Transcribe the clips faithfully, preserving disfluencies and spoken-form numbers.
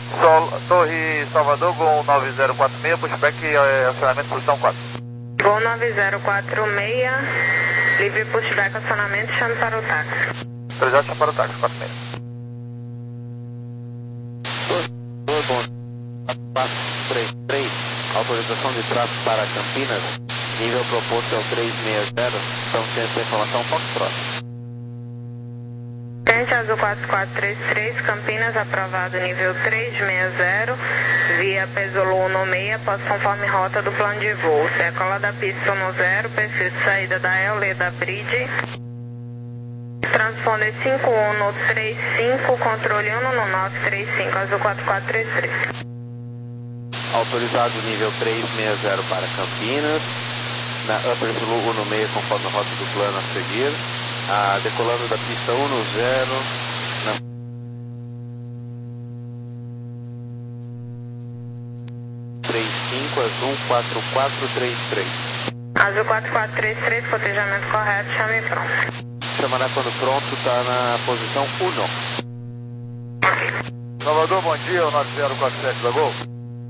Sol, Torre Salvador, Gol nove zero quatro seis, pushback e é, acionamento posição quatro. Gol nove zero quatro seis, livre pushback, acionamento, chame para o táxi. Autorizado, chame para o táxi, quatro seis. quatro três três, autorização de tráfego para Campinas, nível proposto é o trezentos e sessenta, então tem essa informação, Foxtrot. Tente Azul quatro quatro três três, Campinas, aprovado nível trezentos e sessenta, via Pesolo um seis, após conforme rota do plano de voo. Decola da pista um zero, perfil de saída da E L E da Bridge. Transponder cinco um três cinco, controle um nove três cinco, Azul quatro quatro três três. Autorizado nível trezentos e sessenta para Campinas, na Upper Zulu um seis, conforme a rota do plano a seguir. Ah, decolando da pista um zero, na três cinco, Azul quatro quatro três três. Azul quatro quatro três três, cotejamento correto, chame pronto. Chamará quando pronto, está na posição um. Salvador, bom dia, o nove zero quatro sete da Gol.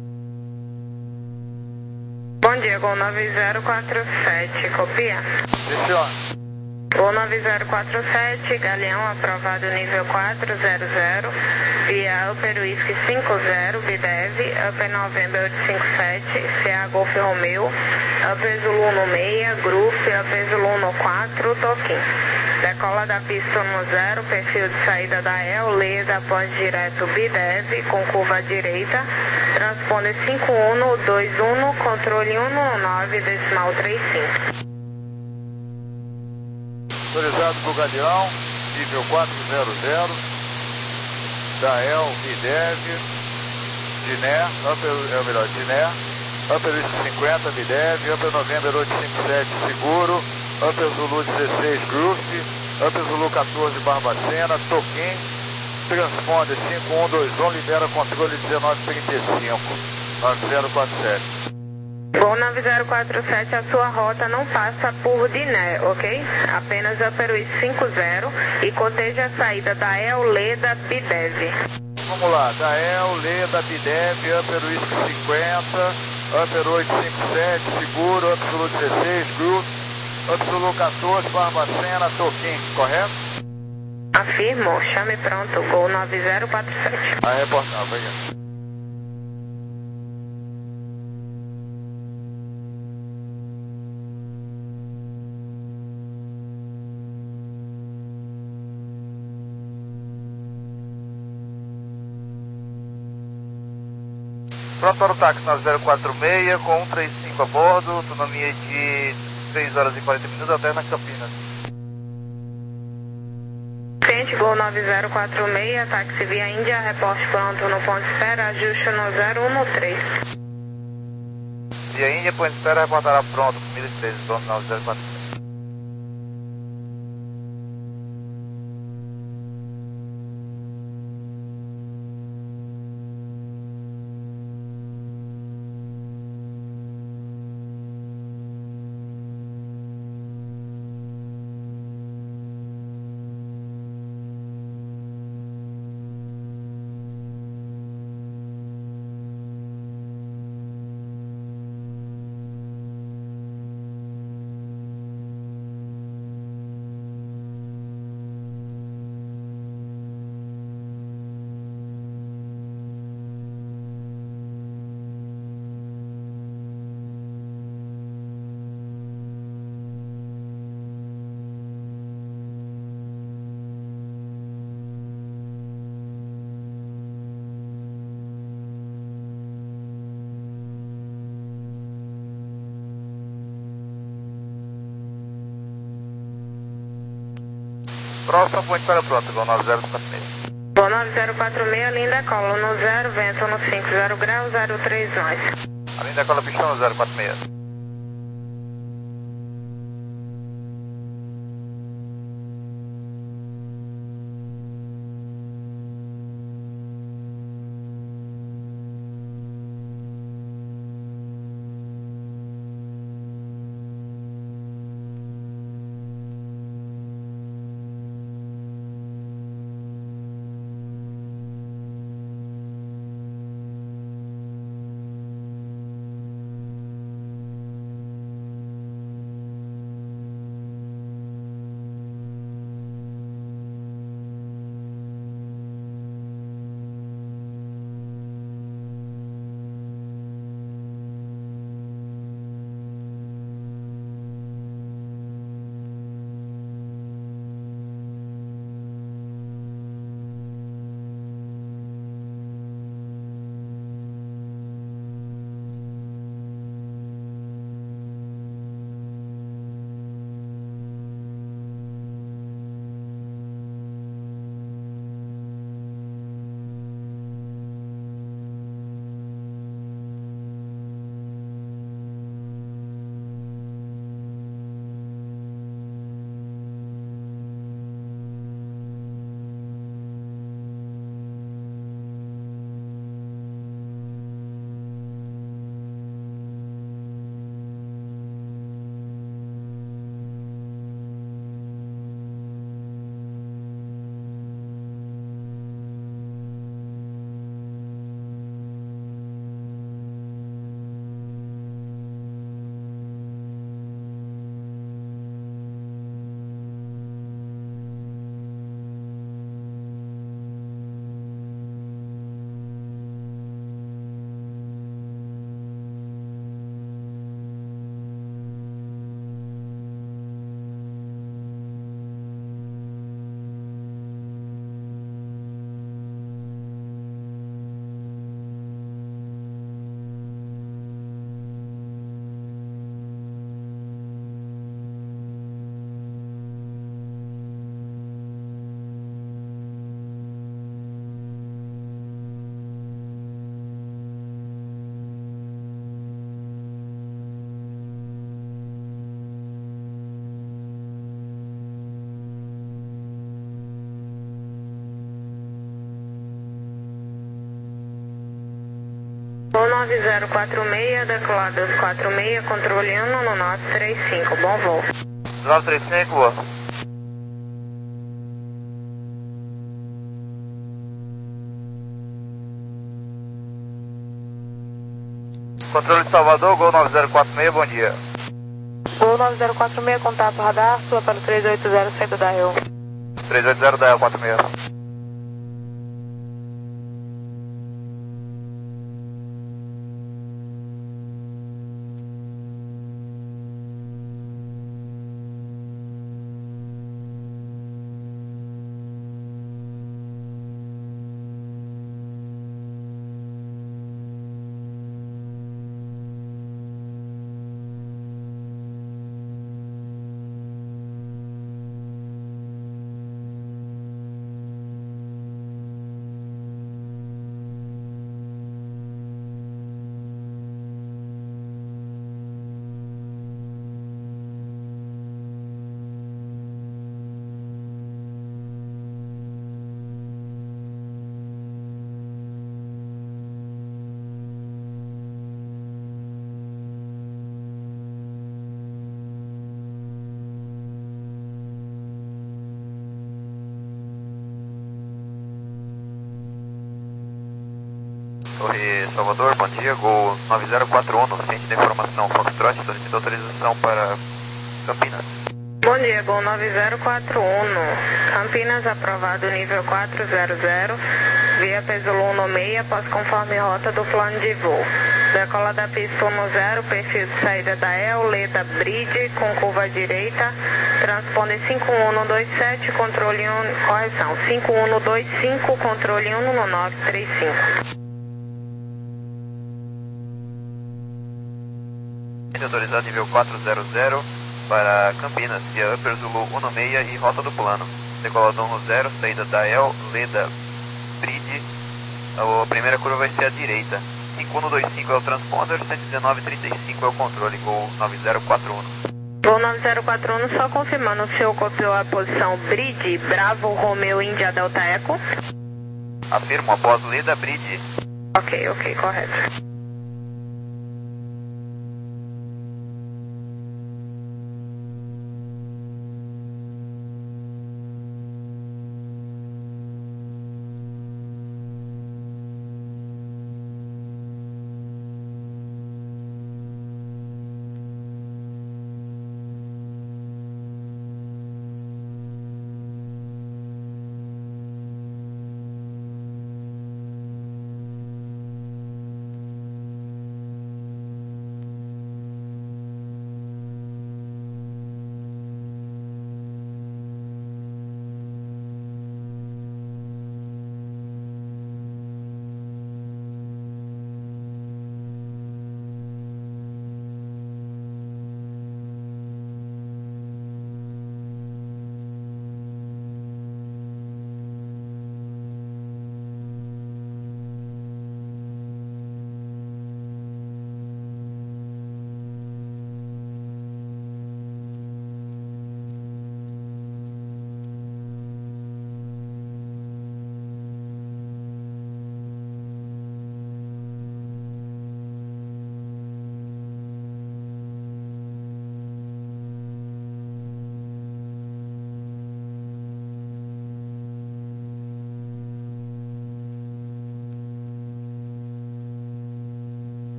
Bom dia, Gol nove zero quatro sete, copia? Direcione. Gol nove zero quatro sete, Galeão, aprovado nível quatro zero zero, via Upper Whisky cinco zero, B D E V, Upper November oito cinco sete, C A Golf Romeo, Upper Zulu um seis, Groove, Upper Zulu um quatro, Toquim. Decola da pista um zero, perfil de saída da E L E, da ponte direto B D E V, com curva à direita, transponder cinco um dois um, controle um nove, decimal três cinco. Autorizado para o Galeão, nível quatro zero zero, da E L, B D E V, Diné, Upper, é o melhor, Diné, Upper Whisky cinquenta, B D E V, Upper November oito cinco sete, Seguro, Upper Zulu dezesseis, Groove, Upper Zulu quatorze, Barbacena, Toquim, transponder cinco um dois um, libera controle dezenove trinta e cinco, nove zero quatro sete. Gol nove zero quatro sete, a sua rota não passa por Diné, ok? Apenas Upper Whisky cinco zero e coteja a saída da E L E da B D E V. Vamos lá, da E L E da B D E V, Upper Whisky cinquenta, Upper oito cinco sete, Seguro, Upper Zulu dezesseis, Groove, Upper Zulu quatorze, Barbacena, Toquim, correto? Afirmo, chame pronto, Gol nove zero quatro sete. A reportar, obrigado. Pronto para o táxi nove zero quatro seis, com cento e trinta e cinco a bordo, autonomia de três horas e quarenta minutos até na Campinas. Tente Gol nove zero quatro seis, táxi via Índia, reporte pronto no ponto de espera, ajuste no zero um três. Via Índia, ponto de espera, reportará pronto, mil e treze, pronto nove zero quatro seis. Próximo ponto para pronto, Gol nove zero quatro seis. Gol nove zero quatro seis, linda cola no zero, vento no cinco zero graus, zero três nós. A linha da cola pistão zero quatro seis. nove zero quatro seis, decolado quatro seis, controle um no nove três cinco, bom voo. nove três cinco, boa. Controle de Salvador, Gol nove zero quatro seis, bom dia. Gol nove zero quatro seis, contato radar, sua para três oito zero, centro da Rio. três oito zero da quatro seis. Torre Salvador, bom dia, Gol nove zero quatro um, ciente da informação, Foxtrot, solicita autorização para Campinas. Bom dia, Gol nove zero quatro um, Campinas, aprovado nível quatro zero zero, via Pesulo um no seis, após conforme rota do plano de voo. Decola da pista um zero, perfil de saída da E L, Leda Bridge, com curva à direita, transponder cinco um um dois sete, controle um, correção, cinco um um dois cinco, controle um no nove três cinco. Autorizado nível quatro zero zero para Campinas, via Upper Zulu um no seis e rota do plano. Decolado um zero, saída da E L, Leda Bridge, a primeira curva vai ser à direita. cinco um dois cinco é o transponder, cento e dezenove trinta e cinco é o controle, Gol nove zero quatro um. Gol nove zero quatro um, só confirmando, o senhor copiou a posição Bridge, Bravo, Romeo, Índia, Delta Eco? Afirmo, após Leda Bridge. Ok, ok, correto.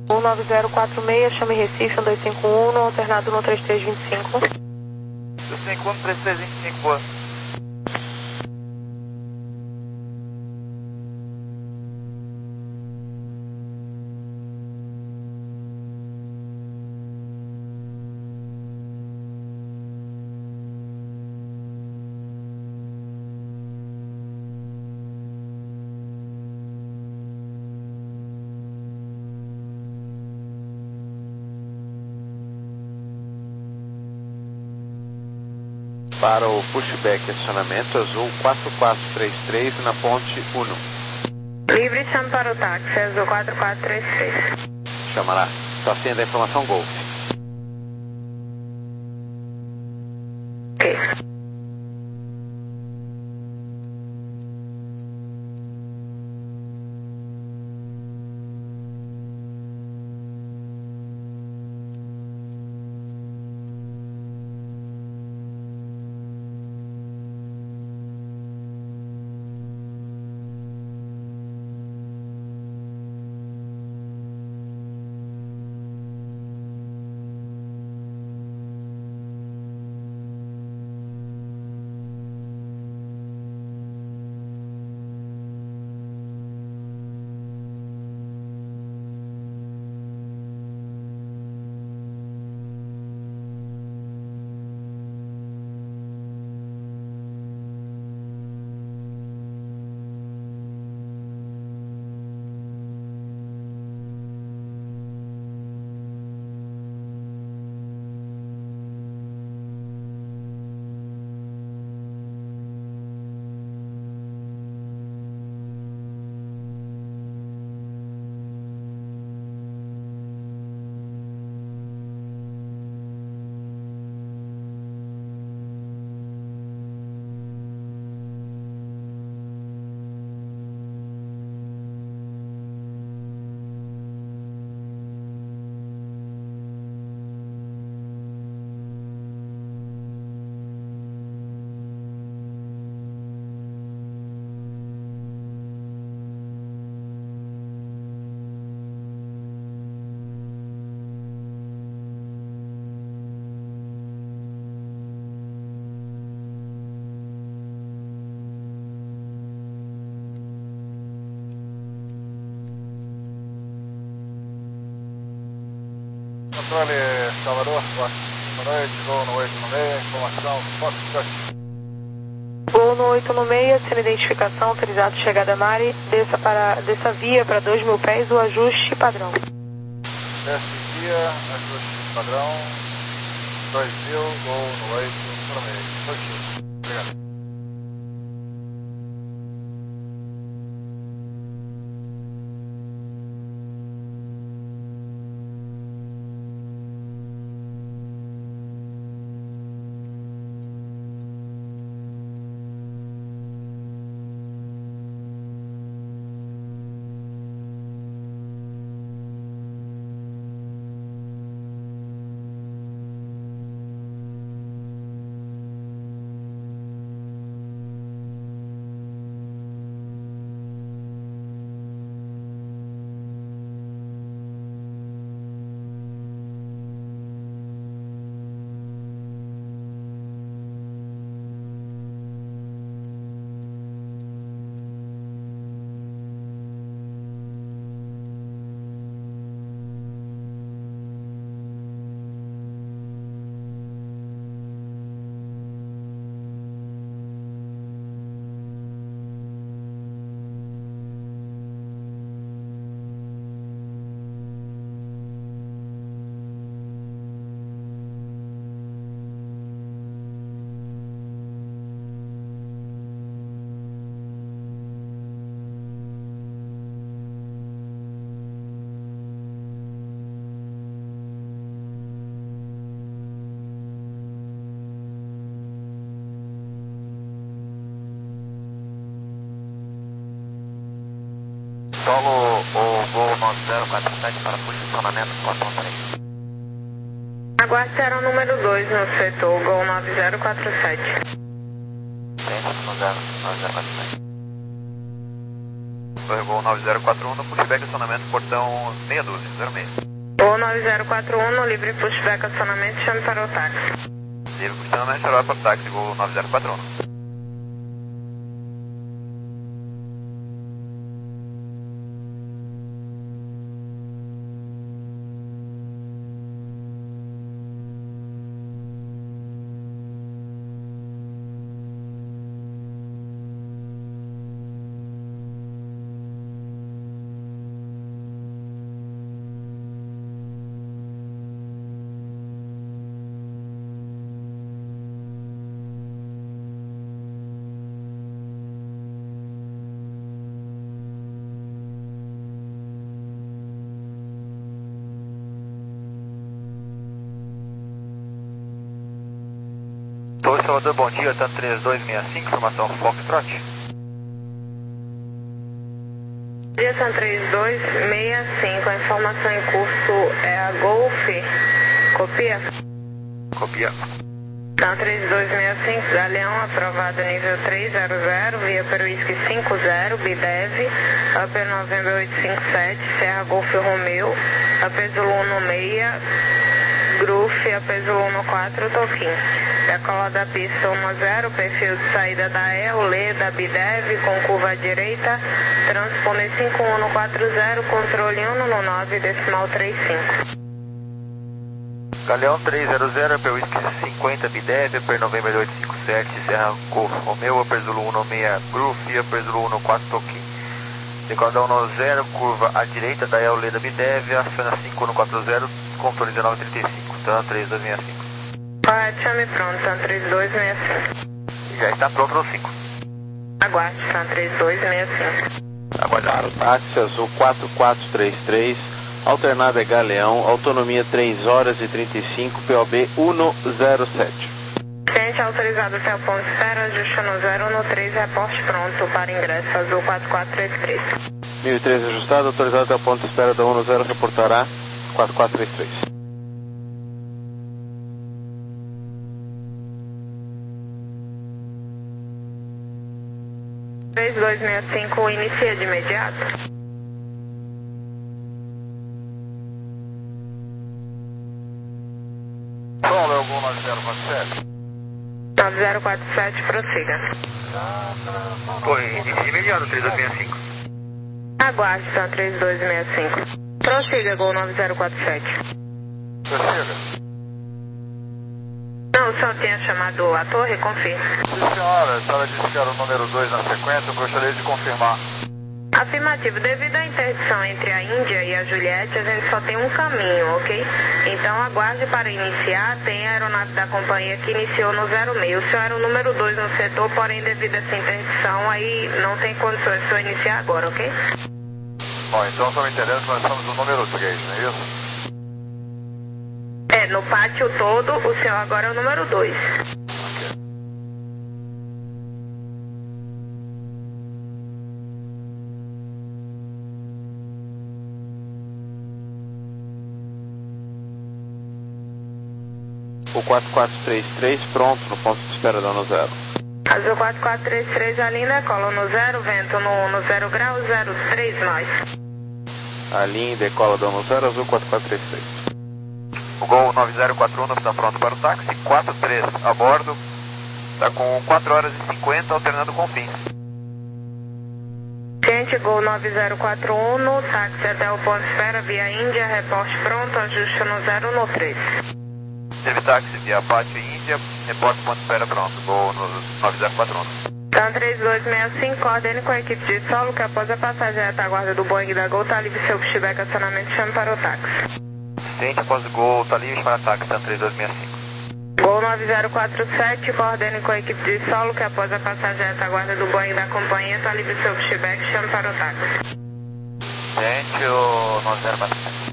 um nove zero quatro seis, chame Recife, um dois cinco um, no alternado no três três dois cinco. dois cinco um, três três dois cinco. Para o pushback acionamento azul quatro quatro três três na ponte um. Livre, chame para o táxi, azul quatro quatro três três. Chamará. Tracinha da informação Golf. Ok. Controle Salvador, boa noite, voo no oito no seis, informação, Foxtrot. Voo no oito no seis, sem identificação, autorizado chegada Mari, desça, para, desça via para dois mil pés, o ajuste padrão. Desce via, ajuste padrão, dois mil, voo no oito no seis. Obrigado. Solo o voo nove zero quatro sete para posicionamento Platão três. Aguarde será o número dois no setor, Gol nove zero quatro sete. nove zero quatro sete. Gol nove zero quatro um no pushback acionamento portão meia dúzia, zero seis. Gol nove zero quatro um no livre pushback acionamento, chame para o táxi. Livre acionamento, chame para o táxi, Gol nove zero quatro um. Torre Salvador, bom dia, tanto três dois seis cinco, informação Foxtrot. Dia São três dois seis cinco, a informação em curso é a Golf, copia? Copia. São três dois seis cinco, Galeão, aprovado nível três zero zero, via para o Whisky cinco zero, B D E V, Upper November oito cinco sete, Serra Golf Romeo, Upper Zulu um seis, Groove, Upper Zulu um quatro, Toquim. Decola da pista um zero, perfil de saída da E, o L E da B D E V com curva à direita, transponder cinco um quatro zero, controle um no nove, decimal três cinco. Galeão três zero zero, Upper Whisky cinquenta, B D E V, Upper November oito cinco sete, Serra Golf Romeo, Upper Zulu um seis, Groove, Upper Zulu um quatro, Toquim. Decola da um zero, curva à direita da E, o L E da B D E V, aciona cinco um quatro zero, controle dezenove trinta e cinco, então três dois seis cinco. Correto, chame pronto, São três dois seis cinco. Já está pronto no cinco. Aguarde, São três dois seis cinco. Aguardar. Táxi azul quatro quatro três três, alternada é Galeão, autonomia três horas e trinta e cinco, P O B um zero sete. Cliente autorizado até o ponto de espera, ajuste no zero no três, reporte pronto para ingresso azul quatro quatro três três. mil e três ajustado, autorizado até o ponto de espera da um zero, reportará quatro quatro três três. três dois seis cinco, inicia de imediato. Som, Leogol nove zero quatro sete. nove zero quatro sete, prossiga. Foi, inicia de imediato, três dois seis cinco. Aguarde, São três dois seis cinco. Prossiga, Gol nove zero quatro sete. Prossiga. Não, o senhor tinha chamado a torre, confirme. Sim, senhora, a senhora disse que era o número dois na sequência, eu gostaria de confirmar. Afirmativo, devido à interdição entre a Índia e a Juliette, a gente só tem um caminho, ok? Então aguarde para iniciar, tem a aeronave da companhia que iniciou no zero seis. O senhor era o número dois no setor, porém devido a essa interdição, aí não tem condições de o senhor iniciar agora, ok? Bom, então estamos entendendo que nós somos o número três, não é isso? É, no pátio todo, o senhor agora é o número dois. Ok. O quatro quatro três três pronto no ponto de espera da um zero. Azul quatro quatro três três, a linha decola no zero, vento no, no zero grau, zero três nós. A linha decola da um zero, azul quatro quatro três três. O Gol nove zero quatro um está pronto para o táxi, quatro três a bordo, está com quatro horas e cinquenta, alternando com fins. Cliente Gol nove zero quatro um, no táxi até o ponto de espera via Índia, reporte pronto, ajuste no zero no três. Teve táxi via Pátio Índia, reporte ponto de espera pronto, Gol nove zero quatro um. Então três dois seis cinco, coordene com a equipe de solo que após a passagem à retaguarda do Boeing da Gol, está livre seu pushback acionamento, chame para o táxi. Assistente após o Gol, está livre para táxi, então três dois seis cinco. Gol nove zero quatro sete, coordene com a equipe de solo que após a passagem à retaguarda do Boeing da companhia, está livre seu pushback, chame para o táxi. Assistente, o nove zero quatro sete.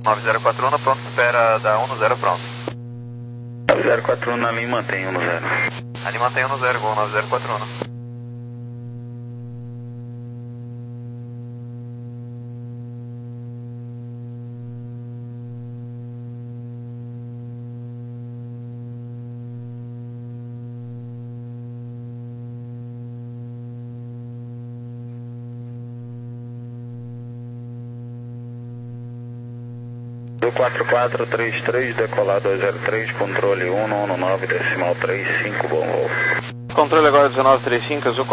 nove zero quatro um, pronto, espera da um no zero, pronto. nove zero quatro um na linha, mantém um no zero. Ali mantém um no zero, gol nove zero quatro um. quatro quatro três três, decolar dois zero três, controle um no um nove, decimal três cinco, bom voo. Controle agora dezenove trinta e cinco, azul